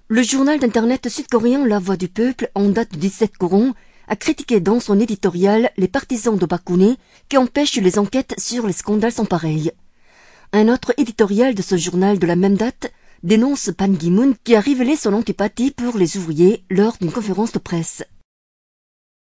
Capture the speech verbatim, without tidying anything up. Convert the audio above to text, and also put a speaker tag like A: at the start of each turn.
A: Le journal d'internet sud-coréen La Voix du Peuple, en date du dix-sept courant, a critiqué dans son éditorial les partisans de Park Geun-hye qui empêchent les enquêtes sur les scandales sans pareil. Un autre éditorial de ce journal de la même date dénonce Ban Ki-moon qui a révélé son antipathie pour les ouvriers lors d'une conférence de presse.